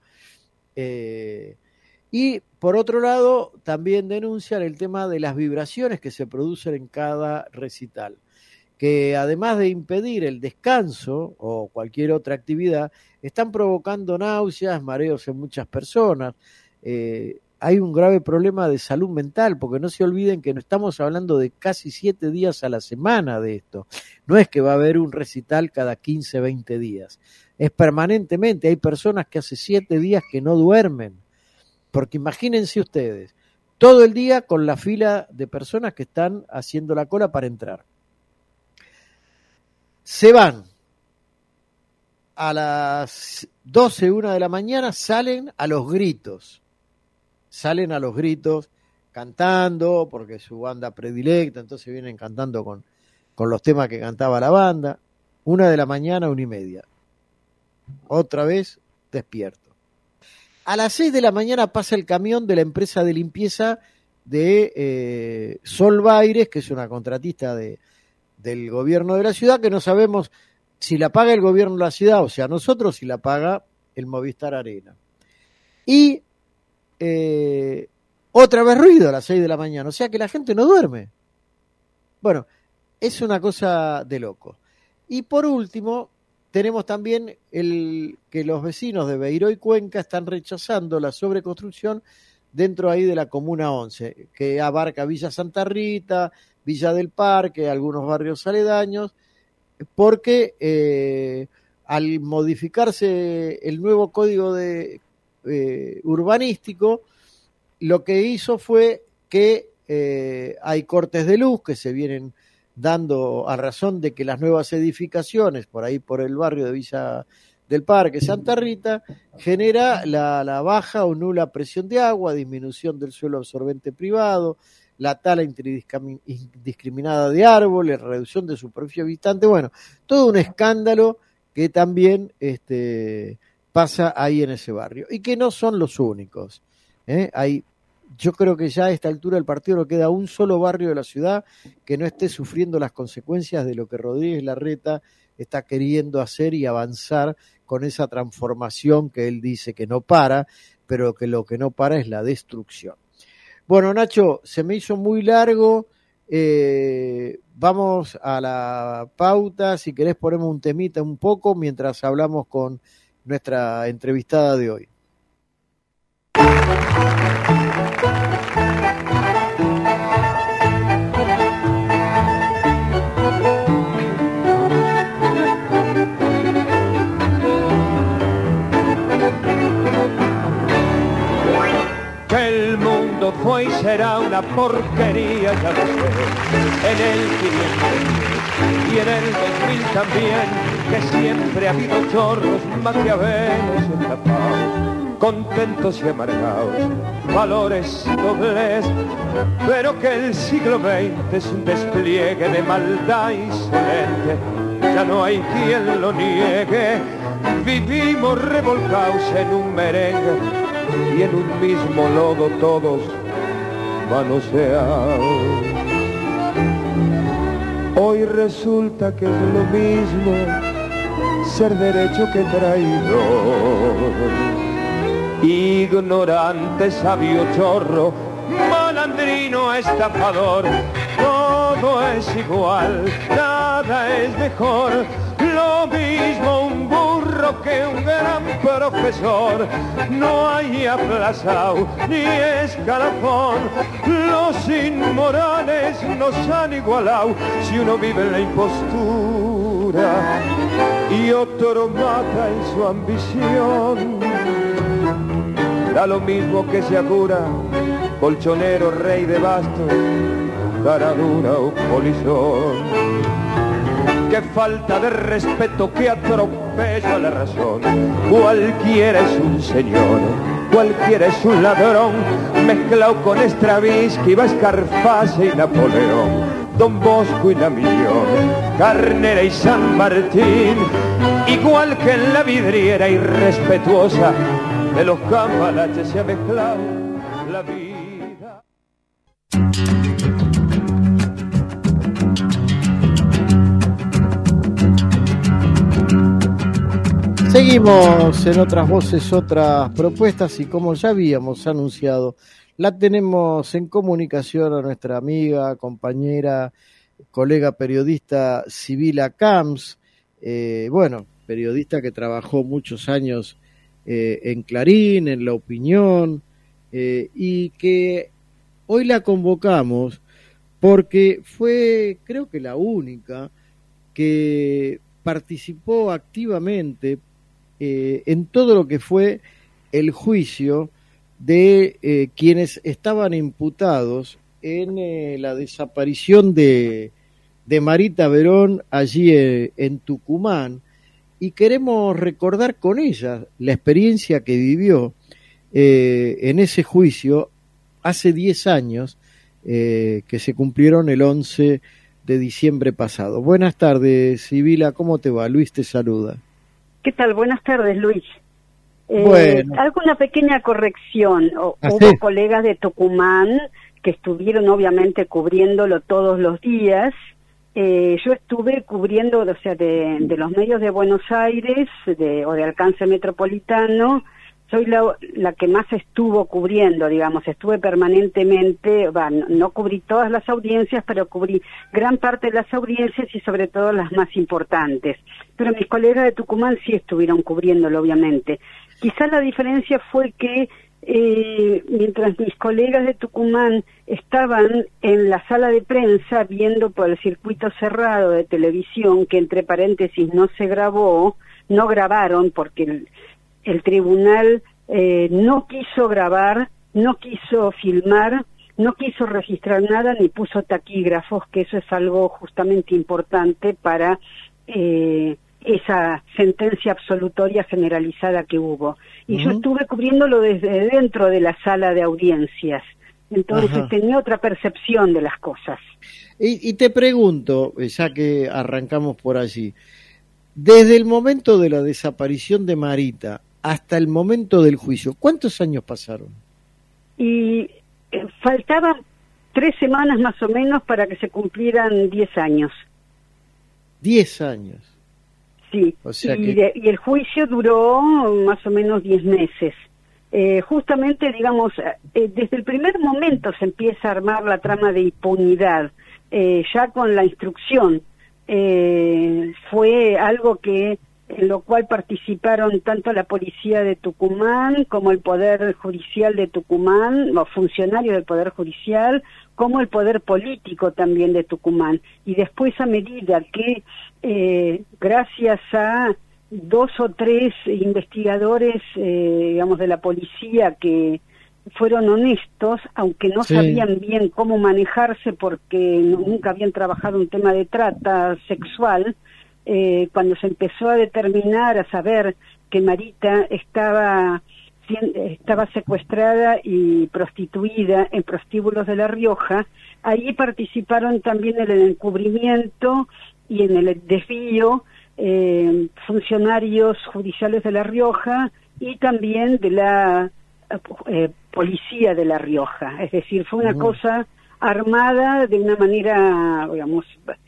Eh, y por otro lado, también denuncian el tema de las vibraciones que se producen en cada recital, que además de impedir el descanso o cualquier otra actividad, están provocando náuseas, mareos en muchas personas. Eh, hay un grave problema de salud mental, porque no se olviden que no estamos hablando de casi siete días a la semana de esto. No es que va a haber un recital cada quince, veinte días. Es permanentemente. Hay personas que hace siete días que no duermen. Porque imagínense ustedes, todo el día con la fila de personas que están haciendo la cola para entrar. Se van a las doce, una de la mañana, salen a los gritos. Salen a los gritos cantando, porque es su banda predilecta, entonces vienen cantando con, con los temas que cantaba la banda. Una de la mañana, una y media. Otra vez despierto. A las seis de la mañana pasa el camión de la empresa de limpieza de eh, Sol Baires, que es una contratista de, del gobierno de la ciudad, que no sabemos si la paga el gobierno de la ciudad, o sea, nosotros, si la paga el Movistar Arena. Y eh, otra vez ruido a las seis de la mañana, o sea que la gente no duerme. Bueno, es una cosa de loco. Y por último, tenemos también el que los vecinos de Beiró y Cuenca están rechazando la sobreconstrucción dentro ahí de la Comuna once, que abarca Villa Santa Rita, Villa del Parque, algunos barrios aledaños, porque eh, al modificarse el nuevo código de, eh, urbanístico, lo que hizo fue que eh, hay cortes de luz que se vienen dando a razón de que las nuevas edificaciones, por ahí por el barrio de Villa del Parque, Santa Rita, genera la, la baja o nula presión de agua, disminución del suelo absorbente privado, la tala indiscriminada de árboles, reducción de superficie habitante, bueno, todo un escándalo que también este, pasa ahí en ese barrio, y que no son los únicos. ¿eh? Hay Yo creo que ya a esta altura del partido no queda un solo barrio de la ciudad que no esté sufriendo las consecuencias de lo que Rodríguez Larreta está queriendo hacer y avanzar con esa transformación que él dice que no para, pero que lo que no para es la destrucción. Bueno, Nacho, se me hizo muy largo. Eh, vamos a la pauta. Si querés ponemos un temita un poco mientras hablamos con nuestra entrevistada de hoy. una porquería, ya lo sé. En el quinientos y en el dos mil también, que siempre ha habido chorros, maquiavelos enlapados, contentos y amargados, valores dobles, pero que el siglo veinte es un despliegue de maldad insolente, ya no hay quien lo niegue. Vivimos revolcados en un merengue y en un mismo lodo todos manoseados. Hoy resulta que es lo mismo ser derecho que traidor, ignorante, sabio, chorro, malandrino, estafador. Todo es igual, nada es mejor, lo mismo un burro que un gran profesor. No hay aplazao ni escalafón, los inmorales nos han igualado. Si uno vive en la impostura y otro mata en su ambición, da lo mismo que sea cura, colchonero, rey de bastos, cara dura o polizón. Qué falta de respeto, qué atropello a la razón. Cualquiera es un señor, cualquiera es un ladrón, mezclado con Stravinsky, Escarface y Napoleón, Don Bosco y la Millón, Carnera y San Martín, igual que en la vidriera irrespetuosa de los cambalaches se ha mezclado la vida. Seguimos en Otras Voces, Otras Propuestas, y como ya habíamos anunciado, la tenemos en comunicación a nuestra amiga, compañera, colega periodista Sibila Camps, eh, bueno, periodista que trabajó muchos años eh, en Clarín, en La Opinión, eh, y que hoy la convocamos porque fue, creo que la única, que participó activamente Eh, en todo lo que fue el juicio de eh, quienes estaban imputados en eh, la desaparición de, de Marita Verón allí eh, en Tucumán, y queremos recordar con ella la experiencia que vivió eh, en ese juicio hace diez años, eh, que se cumplieron el once de diciembre pasado. Buenas tardes, Sibila, ¿cómo te va? Luis te saluda. ¿Qué tal? Buenas tardes, Luis. Eh, bueno. Hago una pequeña corrección. O, ¿Ah, hubo sí? colegas de Tucumán que estuvieron obviamente cubriéndolo todos los días. Eh, yo estuve cubriendo, o sea, de, de los medios de Buenos Aires de, o de alcance metropolitano. Soy la, la que más estuvo cubriendo, digamos, estuve permanentemente, bueno, no cubrí todas las audiencias, pero cubrí gran parte de las audiencias y sobre todo las más importantes. Pero mis colegas de Tucumán sí estuvieron cubriéndolo, obviamente. Quizás la diferencia fue que eh, mientras mis colegas de Tucumán estaban en la sala de prensa viendo por el circuito cerrado de televisión, que entre paréntesis no se grabó, no grabaron porque el, el tribunal eh, no quiso grabar, no quiso filmar, no quiso registrar nada ni puso taquígrafos, que eso es algo justamente importante para eh, esa sentencia absolutoria generalizada que hubo. Y uh-huh. yo estuve cubriéndolo desde dentro de la sala de audiencias, entonces Ajá. tenía otra percepción de las cosas. Y, y te pregunto, ya que arrancamos por allí, desde el momento de la desaparición de Marita hasta el momento del juicio, ¿cuántos años pasaron? Y eh, faltaban tres semanas más o menos para que se cumplieran diez años. Diez años. Sí, o sea y, que... de, y el juicio duró más o menos diez meses. Eh, justamente, digamos, eh, desde el primer momento se empieza a armar la trama de impunidad, eh, ya con la instrucción. Eh, fue algo que en lo cual participaron tanto la policía de Tucumán como el Poder Judicial de Tucumán, los funcionarios del Poder Judicial, como el Poder Político también de Tucumán. Y después, a medida que, eh, gracias a dos o tres investigadores, eh, digamos, de la policía que, fueron honestos, aunque no Sí. sabían bien cómo manejarse porque no- nunca habían trabajado un tema de trata sexual. Eh, cuando se empezó a determinar, a saber que Marita estaba sien- estaba secuestrada y prostituida en prostíbulos de La Rioja, ahí participaron también en el encubrimiento y en el desvío eh, funcionarios judiciales de La Rioja y también de la eh, policía de La Rioja. Es decir, fue una Ujú. cosa armada de una manera, digamos,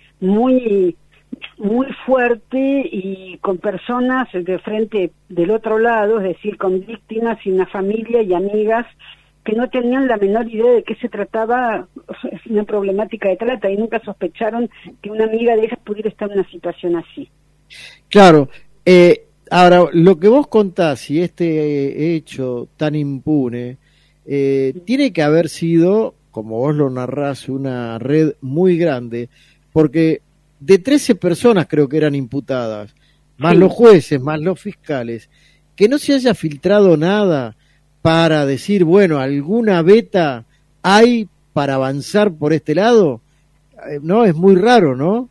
muy muy fuerte y con personas de frente del otro lado, es decir, con víctimas y una familia y amigas que no tenían la menor idea de qué se trataba, o sea, es una problemática de trata, y nunca sospecharon que una amiga de ellas pudiera estar en una situación así. Claro, eh, ahora lo que vos contás y este eh, hecho tan impune, eh, tiene que haber sido, como vos lo narrás, una red muy grande, porque de trece personas creo que eran imputadas, más Sí. los jueces, más los fiscales, que no se haya filtrado nada para decir, bueno, alguna beta hay para avanzar por este lado, eh, no, es muy raro, ¿no?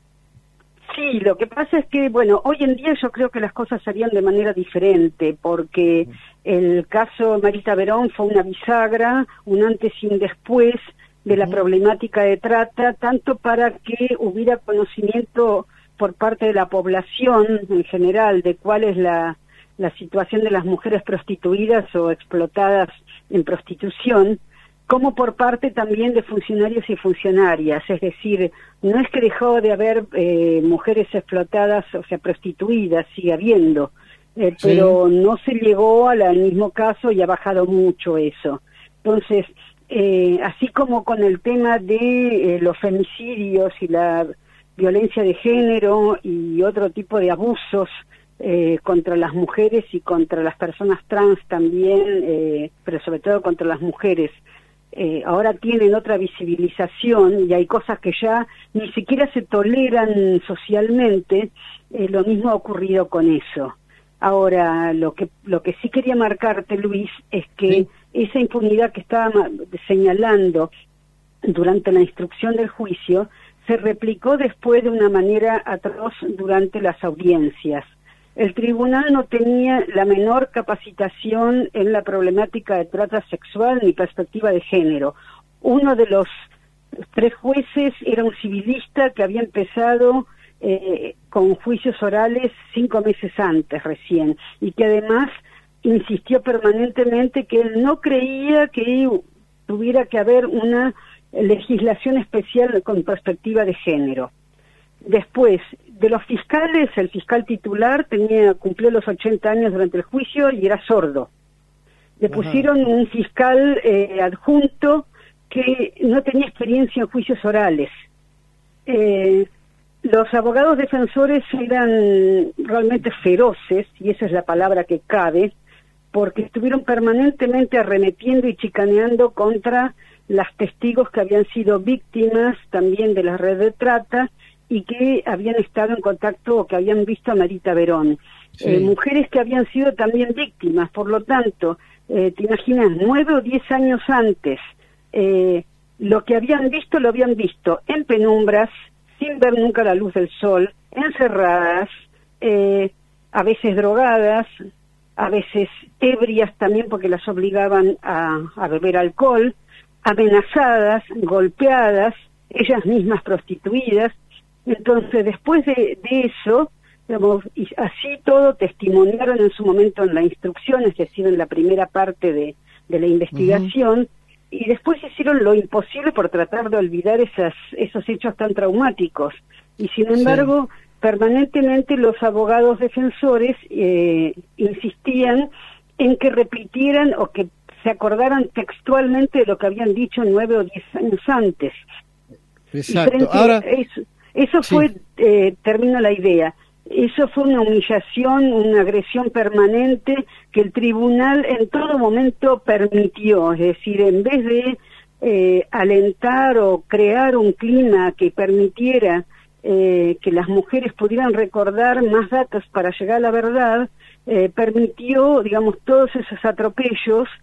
Sí, lo que pasa es que, bueno, hoy en día yo creo que las cosas serían de manera diferente, porque el caso Marita Verón fue una bisagra, un antes y un después de la problemática de trata, tanto para que hubiera conocimiento por parte de la población en general de cuál es la, la situación de las mujeres prostituidas o explotadas en prostitución, como por parte también de funcionarios y funcionarias. Es decir, no es que dejó de haber eh, mujeres explotadas, o sea, prostituidas, sigue habiendo, eh, Sí. pero no se llegó al, al mismo caso y ha bajado mucho eso. Entonces, eh, así como con el tema de eh, los femicidios y la violencia de género y otro tipo de abusos eh, contra las mujeres y contra las personas trans también, eh, pero sobre todo contra las mujeres, eh, ahora tienen otra visibilización y hay cosas que ya ni siquiera se toleran socialmente, eh, lo mismo ha ocurrido con eso. Ahora, lo que lo que sí quería marcarte, Luis, es que Sí. esa impunidad que estaba señalando durante la instrucción del juicio se replicó después de una manera atroz durante las audiencias. El tribunal no tenía la menor capacitación en la problemática de trata sexual ni perspectiva de género. Uno de los tres jueces era un civilista que había empezado eh, con juicios orales cinco meses antes recién, y que además insistió permanentemente que él no creía que tuviera que haber una legislación especial con perspectiva de género. Después, de los fiscales, el fiscal titular tenía cumplió los ochenta años durante el juicio y era sordo. Le Ajá. pusieron un fiscal eh, adjunto que no tenía experiencia en juicios orales. Eh, los abogados defensores eran realmente feroces, y esa es la palabra que cabe, porque estuvieron permanentemente arremetiendo y chicaneando contra las testigos que habían sido víctimas también de la red de trata y que habían estado en contacto o que habían visto a Marita Verón. Sí. Eh, mujeres que habían sido también víctimas, por lo tanto, eh, te imaginas, nueve o diez años antes, eh, lo que habían visto lo habían visto en penumbras, sin ver nunca la luz del sol, encerradas, eh, a veces drogadas, a veces ebrias también porque las obligaban a, a beber alcohol, amenazadas, golpeadas, ellas mismas prostituidas. Entonces, después de, de eso, digamos, y así todo testimoniaron en su momento en la instrucción, es decir, en la primera parte de, de la investigación, uh-huh. Y después hicieron lo imposible por tratar de olvidar esas, esos hechos tan traumáticos. Y sin embargo, sí. permanentemente los abogados defensores eh, insistían en que repitieran o que se acordaran textualmente de lo que habían dicho nueve o diez años antes. Exacto. Ahora, eso, eso sí. fue, eh, termino la idea, eso fue una humillación, una agresión permanente que el tribunal en todo momento permitió, es decir, en vez de eh, alentar o crear un clima que permitiera eh, que las mujeres pudieran recordar más datos para llegar a la verdad, eh, permitió, digamos, todos esos atropellos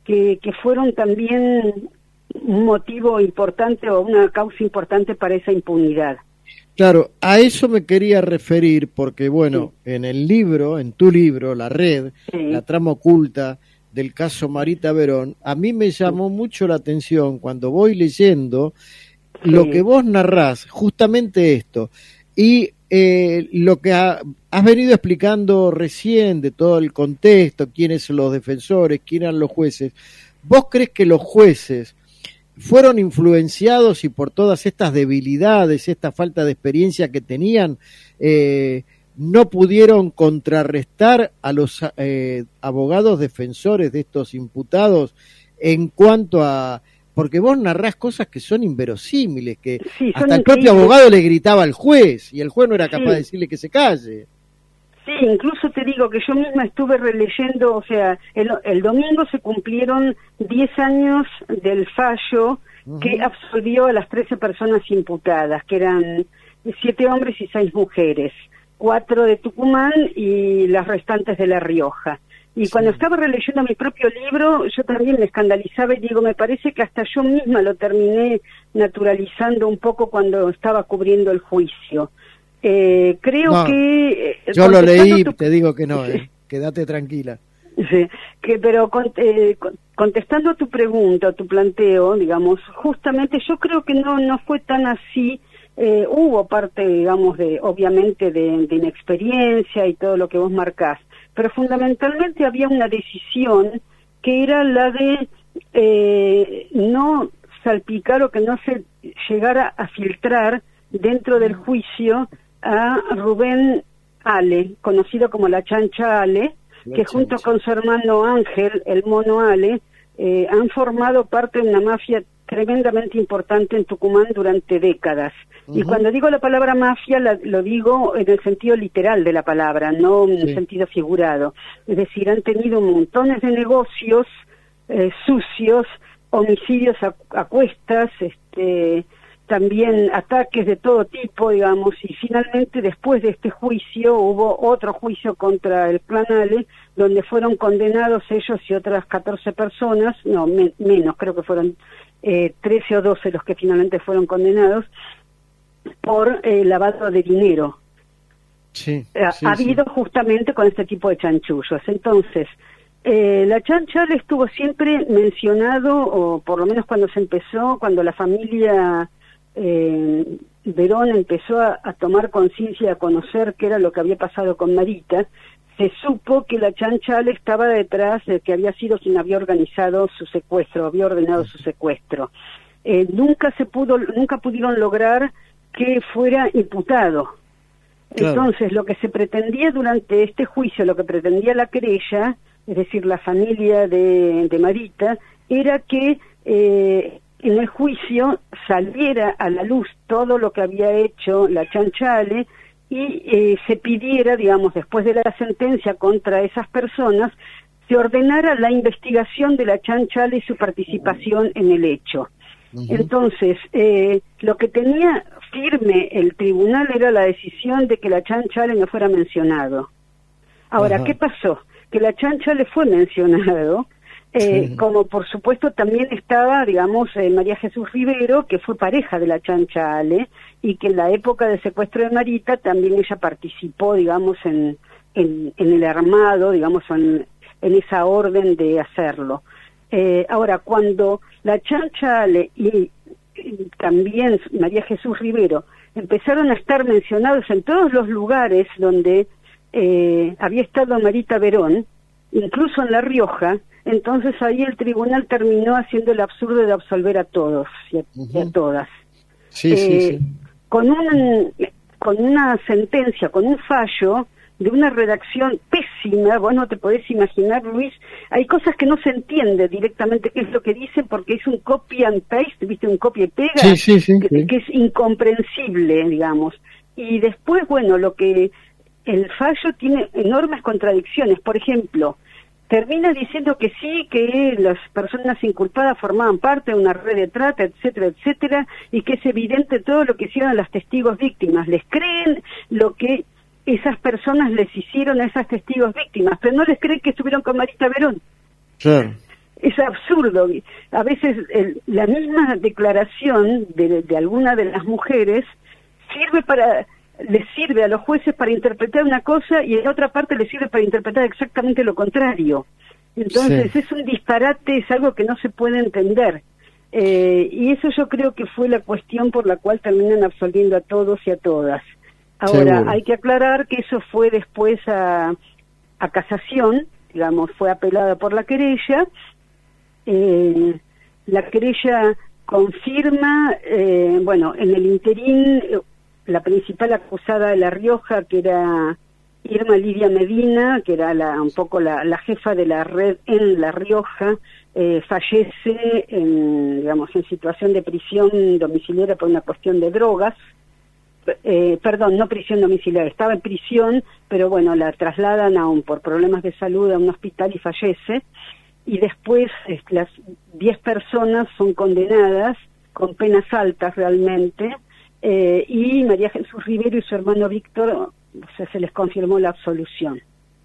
que, que fueron también un motivo importante o una causa importante para esa impunidad. Claro, a eso me quería referir porque, bueno, sí. en el libro, en tu libro, La Red, sí. la trama oculta del caso Marita Verón, a mí me llamó sí. mucho la atención cuando voy leyendo sí. lo que vos narrás, justamente esto, y eh, lo que ha, has venido explicando recién de todo el contexto, quiénes son los defensores, quiénes eran los jueces. ¿Vos crees que los jueces fueron influenciados y por todas estas debilidades, esta falta de experiencia que tenían, eh, no pudieron contrarrestar a los eh, abogados defensores de estos imputados en cuanto a... Porque vos narrás cosas que son inverosímiles, que sí, hasta el propio abogado le gritaba al juez y el juez no era capaz sí. de decirle que se calle. Sí, incluso te digo que yo misma estuve releyendo, o sea, el, el domingo se cumplieron diez años del fallo uh-huh. que absolvió a las trece personas imputadas, que eran siete hombres y seis mujeres, cuatro de Tucumán y las restantes de La Rioja. Y sí. cuando estaba releyendo mi propio libro, yo también me escandalizaba y digo, me parece que hasta yo misma lo terminé naturalizando un poco cuando estaba cubriendo el juicio. Eh, creo no, que... Eh, yo lo leí, tu... te digo que no, eh, quédate tranquila. Sí, que, pero con, eh, contestando a tu pregunta, tu planteo, digamos, justamente yo creo que no, no fue tan así. Eh, hubo parte, digamos, de obviamente de, de inexperiencia y todo lo que vos marcás, pero fundamentalmente había una decisión que era la de eh, no salpicar o que no se llegara a filtrar dentro del juicio a Rubén Ale, conocido como la Chancha Ale, la que chancha. Junto con su hermano Ángel, el Mono Ale, eh, han formado parte de una mafia tremendamente importante en Tucumán durante décadas. Uh-huh. Y cuando digo la palabra mafia, la, lo digo en el sentido literal de la palabra, no en sí. el sentido figurado. Es decir, han tenido montones de negocios eh, sucios, homicidios a, a cuestas, este, también ataques de todo tipo, digamos, y finalmente después de este juicio hubo otro juicio contra el clan Ale, donde fueron condenados ellos y otras catorce personas, no, me, menos, creo que fueron eh, trece o doce los que finalmente fueron condenados, por eh, lavado de dinero. Sí, ha, sí, ha habido sí. justamente con este tipo de chanchullos. Entonces, eh, la Chancha Ale estuvo siempre mencionado, o por lo menos cuando se empezó, cuando la familia eh, Verón empezó a, a tomar conciencia, a conocer qué era lo que había pasado con Marita, se supo que la Chancha Ale estaba detrás de que había sido quien había organizado su secuestro, había ordenado su secuestro. Eh, nunca se pudo, nunca pudieron lograr que fuera imputado. Claro. Entonces, lo que se pretendía durante este juicio, lo que pretendía la querella, es decir, la familia de, de Marita, era que eh, en el juicio saliera a la luz todo lo que había hecho la Chancha Ale y eh, se pidiera, digamos, después de la sentencia contra esas personas, se ordenara la investigación de la Chancha Ale y su participación en el hecho. Uh-huh. Entonces, eh, lo que tenía firme el tribunal era la decisión de que la Chancha Ale no fuera mencionado. Ahora, uh-huh. ¿qué pasó? Que la Chancha Ale fue mencionado, eh, sí. como por supuesto también estaba, digamos, eh, María Jesús Rivero, que fue pareja de la Chancha Ale, y que en la época del secuestro de Marita también ella participó, digamos, en, en, en el armado, digamos, en, en esa orden de hacerlo. Eh, ahora, cuando la Chancha Ale y, y también María Jesús Rivero empezaron a estar mencionados en todos los lugares donde eh, había estado Marita Verón, incluso en La Rioja, entonces ahí el tribunal terminó haciendo el absurdo de absolver a todos y a, uh-huh. y a todas. Sí, eh, sí, sí. Con, un, con una sentencia, con un fallo de una redacción pésima, vos no te podés imaginar, Luis, hay cosas que no se entiende directamente qué es lo que dicen porque es un copy and paste, viste, un copia y pega, sí, sí, sí, que, sí. que es incomprensible, digamos. Y después, bueno, lo que el fallo tiene enormes contradicciones, por ejemplo, termina diciendo que sí, que las personas inculpadas formaban parte de una red de trata, etcétera, etcétera, y que es evidente todo lo que hicieron las testigos víctimas. Les creen lo que esas personas les hicieron a esas testigos víctimas, pero no les creen que estuvieron con Marita Verón. Claro. es absurdo. A veces el, la misma declaración de, de alguna de las mujeres sirve para, les sirve a los jueces para interpretar una cosa y en otra parte les sirve para interpretar exactamente lo contrario. Entonces sí. Es un disparate, es algo que no se puede entender. Eh, y eso yo creo que fue la cuestión por la cual terminan absolviendo a todos y a todas. Ahora, Seguro. Hay que aclarar que eso fue después a, a casación, digamos, fue apelada por la querella. Eh, la querella confirma, eh, bueno, en el interín, la principal acusada de La Rioja, que era Irma Lidia Medina, que era la, un poco la, la jefa de la red en La Rioja, eh, fallece en, digamos, en situación de prisión domiciliaria por una cuestión de drogas. Eh, perdón, no prisión domiciliaria, estaba en prisión, pero bueno, la trasladan aún por problemas de salud a un hospital y fallece. Y después eh, las diez personas son condenadas con penas altas realmente, eh, y María Jesús Rivero y su hermano Víctor, o sea, se les confirmó la absolución.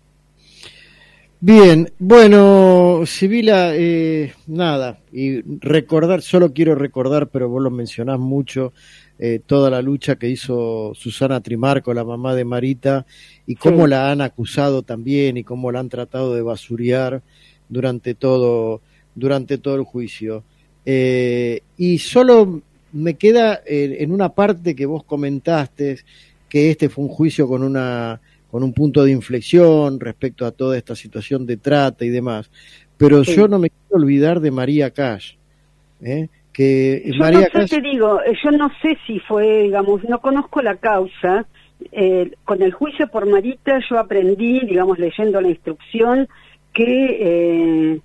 Bien, bueno, Sibila, eh, nada, y recordar, solo quiero recordar, pero vos lo mencionás mucho, eh, toda la lucha que hizo Susana Trimarco, la mamá de Marita, y cómo sí. la han acusado también, y cómo la han tratado de basurear durante todo, durante todo el juicio. Eh, y solo me queda en, en una parte que vos comentaste, que este fue un juicio con una con un punto de inflexión respecto a toda esta situación de trata y demás, pero sí. yo no me quiero olvidar de María Cash, ¿eh? que yo María no sé, Cash... te digo, yo no sé si fue, digamos, no conozco la causa. Eh, con el juicio por Marita yo aprendí, digamos, leyendo la instrucción, que eh,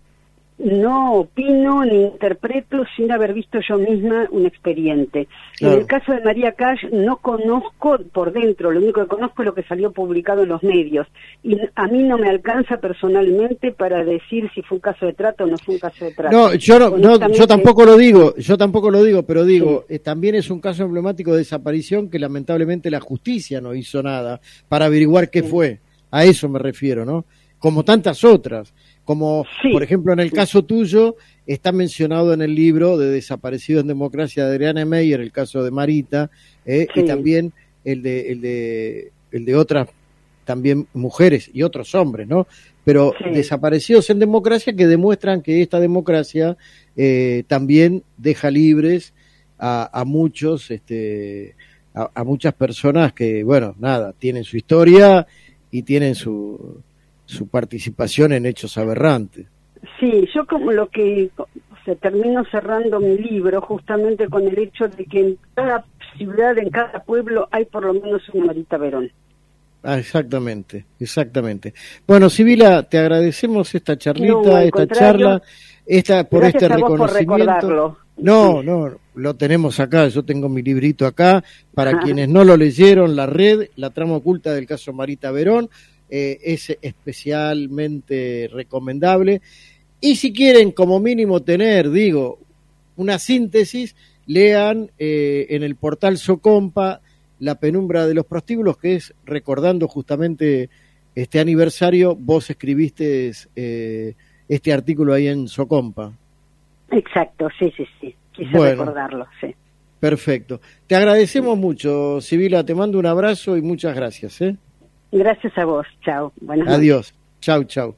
no opino ni interpreto sin haber visto yo misma un expediente. Claro. En el caso de María Cash no conozco por dentro, lo único que conozco es lo que salió publicado en los medios, y a mí no me alcanza personalmente para decir si fue un caso de trata o no fue un caso de trata. No, yo no, no yo tampoco lo digo, yo tampoco lo digo, pero digo, sí. eh, también es un caso emblemático de desaparición que lamentablemente la justicia no hizo nada para averiguar qué sí. fue. A eso me refiero, ¿no? Como tantas otras, como sí, por ejemplo en el sí. caso tuyo, está mencionado en el libro de Desaparecido en Democracia de Adriana Meyer, el caso de Marita, eh, sí. y también el de, el de el de otras también mujeres y otros hombres, ¿no? Pero sí. desaparecidos en democracia que demuestran que esta democracia eh, también deja libres a, a muchos, este, a, a muchas personas que, bueno, nada, tienen su historia y tienen su su participación en hechos aberrantes. Sí, yo como lo que o sea, termino cerrando mi libro justamente con el hecho de que en cada ciudad, en cada pueblo hay por lo menos una Marita Verón. Ah, exactamente, exactamente. Bueno, Sibila, te agradecemos esta charlita, no, esta charla, esta por este reconocimiento. Por recordarlo. No, no, lo tenemos acá, yo tengo mi librito acá, para Ajá. quienes no lo leyeron, La Red, la trama oculta del caso Marita Verón. Eh, es especialmente recomendable, y si quieren como mínimo tener, digo, una síntesis, lean eh, en el portal Socompa La penumbra de los prostíbulos, que es recordando justamente este aniversario. Vos escribiste eh, este artículo ahí en Socompa. Exacto, sí, sí, sí, quise bueno, recordarlo, sí. Perfecto, te agradecemos sí. mucho, Sibila, te mando un abrazo y muchas gracias, ¿eh? Gracias a vos, chao. Buenas noches. Adiós, chau, chau.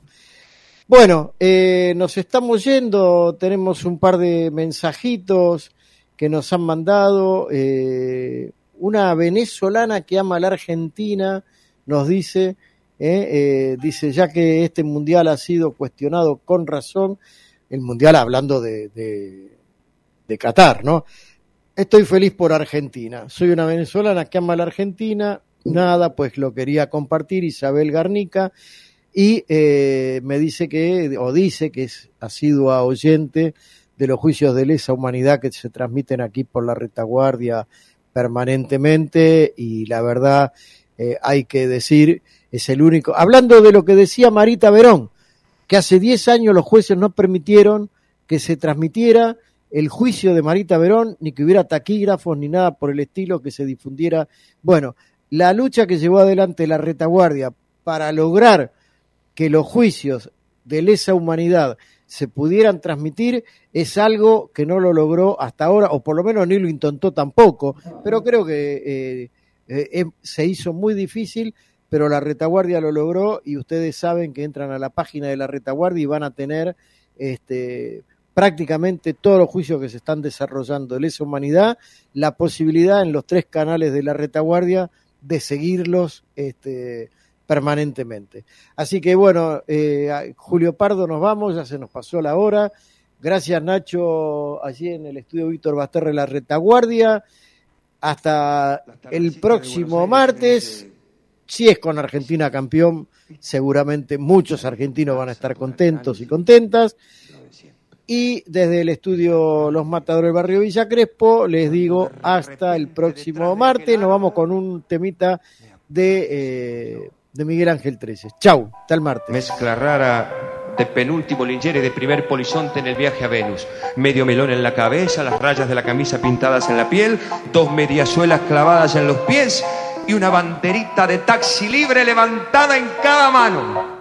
Bueno, eh, nos estamos yendo, tenemos un par de mensajitos que nos han mandado. Eh, una venezolana que ama a la Argentina nos dice, eh, eh, dice, ya que este mundial ha sido cuestionado con razón, el mundial hablando de, de, de Qatar, ¿no? Estoy feliz por Argentina, soy una venezolana que ama a la Argentina. Nada, pues lo quería compartir Isabel Garnica, y eh, me dice que, o dice que es asidua oyente de los juicios de lesa humanidad que se transmiten aquí por la retaguardia permanentemente, y la verdad eh, hay que decir, es el único, hablando de lo que decía Marita Verón, que hace diez años los jueces no permitieron que se transmitiera el juicio de Marita Verón, ni que hubiera taquígrafos, ni nada por el estilo, que se difundiera, bueno, la lucha que llevó adelante la retaguardia para lograr que los juicios de lesa humanidad se pudieran transmitir, es algo que no lo logró hasta ahora, o por lo menos ni lo intentó tampoco, pero creo que eh, eh, se hizo muy difícil, pero la Retaguardia lo logró, y ustedes saben que entran a la página de la Retaguardia y van a tener este, prácticamente todos los juicios que se están desarrollando de lesa humanidad, la posibilidad en los tres canales de la Retaguardia de seguirlos este, permanentemente. Así que bueno, eh, Julio Pardo, nos vamos, ya se nos pasó la hora. Gracias, Nacho, allí en el estudio Víctor Basterre, la Retaguardia. Hasta el próximo martes. Si es con Argentina campeón, seguramente muchos argentinos van a estar contentos y contentas. Y desde el estudio Los Matadores del Barrio Villa Crespo, les digo hasta el próximo martes. Nos vamos con un temita de, eh, de Miguel Ángel trece. Chau, hasta el martes. Mezcla rara de penúltimo Lingere de primer polizonte en el viaje a Venus. Medio melón en la cabeza, las rayas de la camisa pintadas en la piel, dos mediasuelas clavadas en los pies y una banderita de taxi libre levantada en cada mano.